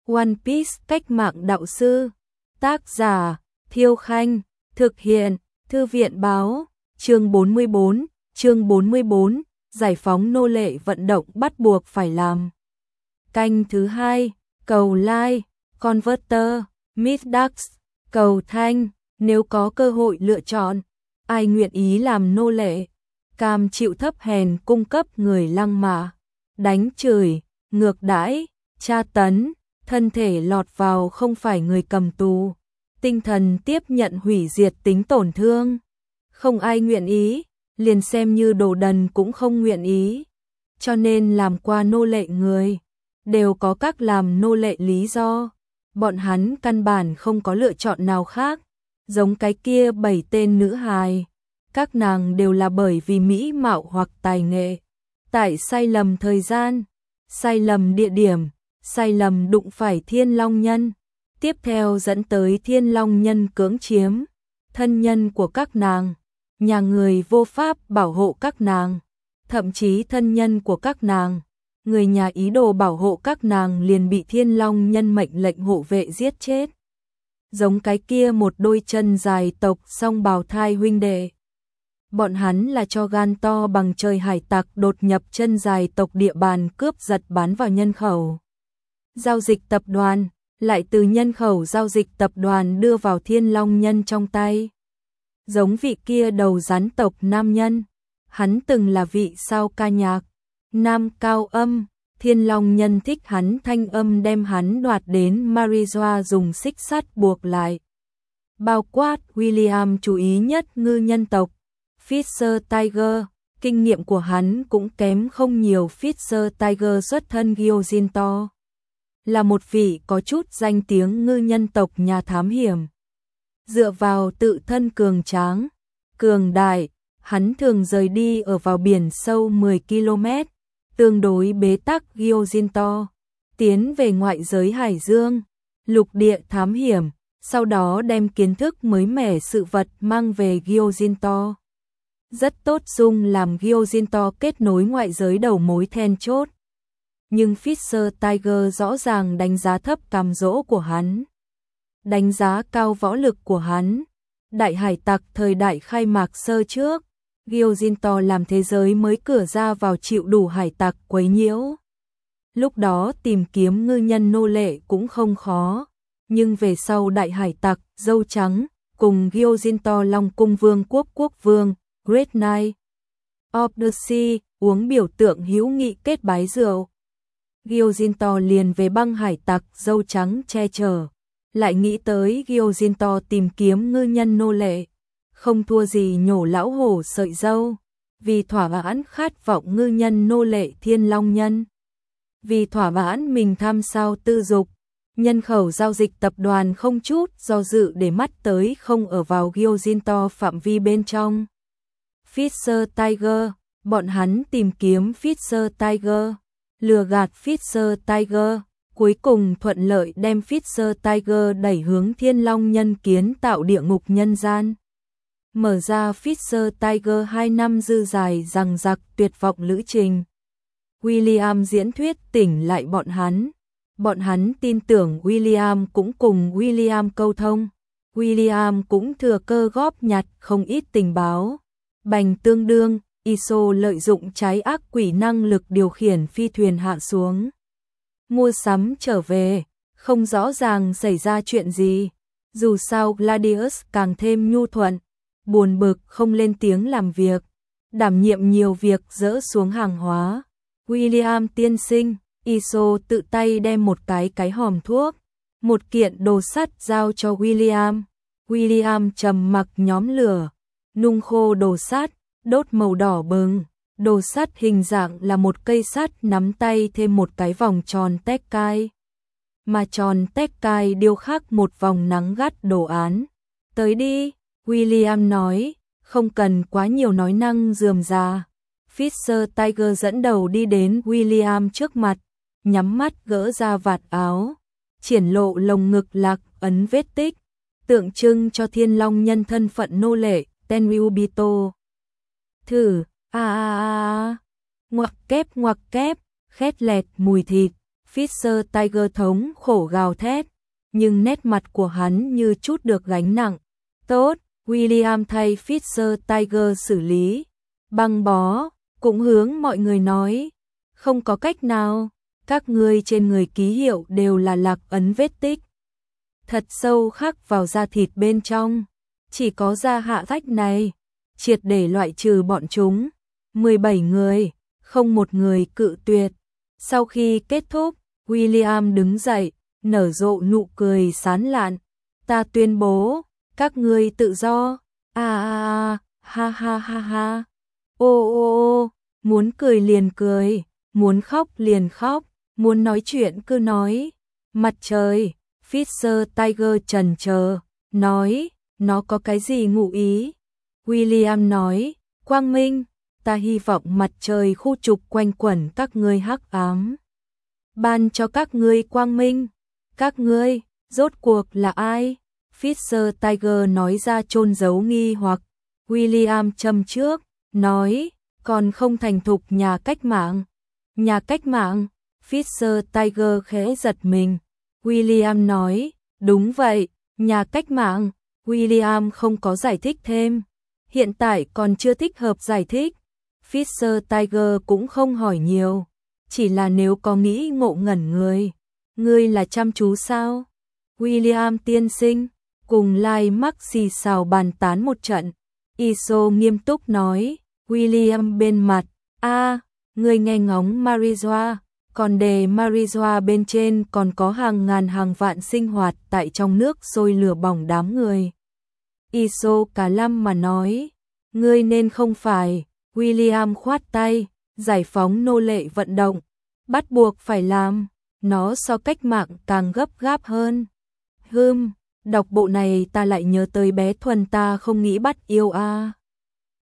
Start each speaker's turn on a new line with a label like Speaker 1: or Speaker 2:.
Speaker 1: One Piece cách mạng đạo sư. Tác giả Thiêu Khanh. Thực hiện Thư viện Báo. Chương 44, giải phóng nô lệ vận động bắt buộc phải làm. Canh thứ 2, cầu like, converter, Miss Ducks, cầu thanh, nếu có cơ hội lựa chọn, ai nguyện ý làm nô lệ, cam chịu thấp hèn cung cấp người lăng mạ, đánh chửi, ngược đãi, tra tấn, thân thể lọt vào không phải người cầm tù, tinh thần tiếp nhận hủy diệt tính tổn thương. Không ai nguyện ý, liền xem như đồ đần cũng không nguyện ý. Cho nên làm qua nô lệ người, đều có các làm nô lệ lý do. Bọn hắn căn bản không có lựa chọn nào khác. Giống cái kia 7 tên nữ hài. Các nàng đều là bởi vì mỹ mạo hoặc tài nghệ. Tại sai lầm thời gian, sai lầm địa điểm, sai lầm đụng phải Thiên Long Nhân. Tiếp theo dẫn tới Thiên Long Nhân cưỡng chiếm thân nhân của các nàng. Nhà người vô pháp bảo hộ các nàng, thậm chí thân nhân của các nàng, người nhà ý đồ bảo hộ các nàng liền bị Thiên Long Nhân mệnh lệnh hộ vệ giết chết. Giống cái kia một đôi chân dài tộc song bào thai huynh đệ. Bọn hắn là cho gan to bằng trời hải tặc đột nhập chân dài tộc địa bàn cướp giật bán vào nhân khẩu. Giao dịch tập đoàn, lại từ nhân khẩu giao dịch tập đoàn đưa vào Thiên Long Nhân trong tay. Giống vị kia đầu rắn tộc nam nhân, hắn từng là vị sao ca nhạc, nam cao âm, Thiên Long Nhân thích hắn thanh âm đem hắn đoạt đến Marijoa dùng xích sắt buộc lại. Bao quát William chú ý nhất ngư nhân tộc, Fisher Tiger, kinh nghiệm của hắn cũng kém không nhiều. Fisher Tiger xuất thân Gyojin-to, là một vị có chút danh tiếng ngư nhân tộc nhà thám hiểm. Dựa vào tự thân cường tráng, cường đại, hắn thường rời đi ở vào biển sâu 10 km, tương đối bế tắc Gyojin-to, tiến về ngoại giới hải dương, lục địa thám hiểm, sau đó đem kiến thức mới mẻ sự vật mang về Gyojin-to. Rất tốt dùng làm Gyojin-to kết nối ngoại giới đầu mối then chốt. Nhưng Fisher Tiger rõ ràng đánh giá thấp cám dỗ của hắn. Đánh giá cao võ lực của hắn. Đại hải tặc thời đại khai mạc sơ trước, Gyojin-to làm thế giới mới cửa ra vào chịu đủ hải tặc quấy nhiễu. Lúc đó tìm kiếm ngư nhân nô lệ cũng không khó, nhưng về sau đại hải tặc dâu trắng cùng Gyojin-to Long Cung Vương quốc vương Great Knight of the Sea uống biểu tượng hữu nghị kết bái rượu. Gyojin-to liền về băng hải tặc dâu trắng che chở. Lại nghĩ tới Gyojin-to tìm kiếm ngư nhân nô lệ, không thua gì nhổ lão hổ sợi dâu, vì thỏa mãn khát vọng ngư nhân nô lệ Thiên Long Nhân. Vì thỏa mãn mình tham sao tư dục, nhân khẩu giao dịch tập đoàn không chút do dự để mắt tới không ở vào Gyojin-to phạm vi bên trong. Fisher Tiger, bọn hắn tìm kiếm Fisher Tiger, lừa gạt Fisher Tiger. Cuối cùng thuận lợi đem Fisher Tiger đẩy hướng Thiên Long Nhân kiến tạo địa ngục nhân gian. Mở ra Fisher Tiger 2 năm dư dài dằng dặc tuyệt vọng lữ trình. William diễn thuyết tỉnh lại bọn hắn. Bọn hắn tin tưởng William cũng cùng William câu thông. William cũng thừa cơ góp nhặt không ít tình báo. Bành tương đương, Iso lợi dụng trái ác quỷ năng lực điều khiển phi thuyền hạ xuống. Mua sắm trở về, không rõ ràng xảy ra chuyện gì. Dù sao Gladius càng thêm nhu thuận, buồn bực không lên tiếng làm việc, đảm nhiệm nhiều việc dỡ xuống hàng hóa. William tiên sinh, Iso tự tay đem một cái hòm thuốc, một kiện đồ sắt giao cho William. William trầm mặc nhóm lửa, nung khô đồ sắt, đốt màu đỏ bừng. Đồ sắt hình dạng là một cây sắt nắm tay thêm một cái vòng tròn tét cai. Mà tròn tét cai điêu khắc một vòng nắng gắt đồ án. Tới đi, William nói, không cần quá nhiều nói năng rườm rà. Fisher Tiger dẫn đầu đi đến William trước mặt, nhắm mắt gỡ ra vạt áo, triển lộ lồng ngực lạc ấn vết tích, tượng trưng cho Thiên Long Nhân thân phận nô lệ, Tenryubito. Thử. Ngoặc kép, khét lẹt mùi thịt, Fisher Tiger thống khổ gào thét, nhưng nét mặt của hắn như chút được gánh nặng. Tốt, William thay Fisher Tiger xử lý, băng bó, cũng hướng mọi người nói, không có cách nào, các ngươi trên người ký hiệu đều là lạc ấn vết tích. Thật sâu khắc vào da thịt bên trong, chỉ có da hạ rách này, triệt để loại trừ bọn chúng. 17 người, không một người cự tuyệt. Sau khi kết thúc, William đứng dậy, nở rộ nụ cười sán lạn. Ta tuyên bố, các ngươi tự do. Ha ha ha ha. Ô, muốn cười liền cười, muốn khóc liền khóc, muốn nói chuyện cứ nói. Mặt trời, Fisher Tiger chần chờ, nói, nó có cái gì ngụ ý? William nói, quang minh, ta hy vọng mặt trời khu trục quanh quẩn các ngươi hắc ám. Ban cho các ngươi quang minh. Các ngươi, rốt cuộc là ai? Fisher Tiger nói ra chôn giấu nghi hoặc. William châm trước, nói, còn không thành thục nhà cách mạng. Nhà cách mạng? Fisher Tiger khẽ giật mình. William nói, đúng vậy, nhà cách mạng. William không có giải thích thêm. Hiện tại còn chưa thích hợp giải thích. Fisher Tiger cũng không hỏi nhiều. Chỉ là nếu có nghĩ ngộ ngẩn người. Ngươi là chăm chú sao? William tiên sinh, cùng Lai Mắc xì xào bàn tán một trận. Iso nghiêm túc nói, William bên mặt, ngươi nghe ngóng Marijoa, còn đề Marijoa bên trên còn có hàng ngàn hàng vạn sinh hoạt tại trong nước sôi lửa bỏng đám người. Iso cả lâm mà nói, ngươi nên không phải. William khoát tay, giải phóng nô lệ vận động, bắt buộc phải làm, nó so cách mạng càng gấp gáp hơn. Đọc bộ này ta lại nhớ tới bé Thuần ta không nghĩ bắt yêu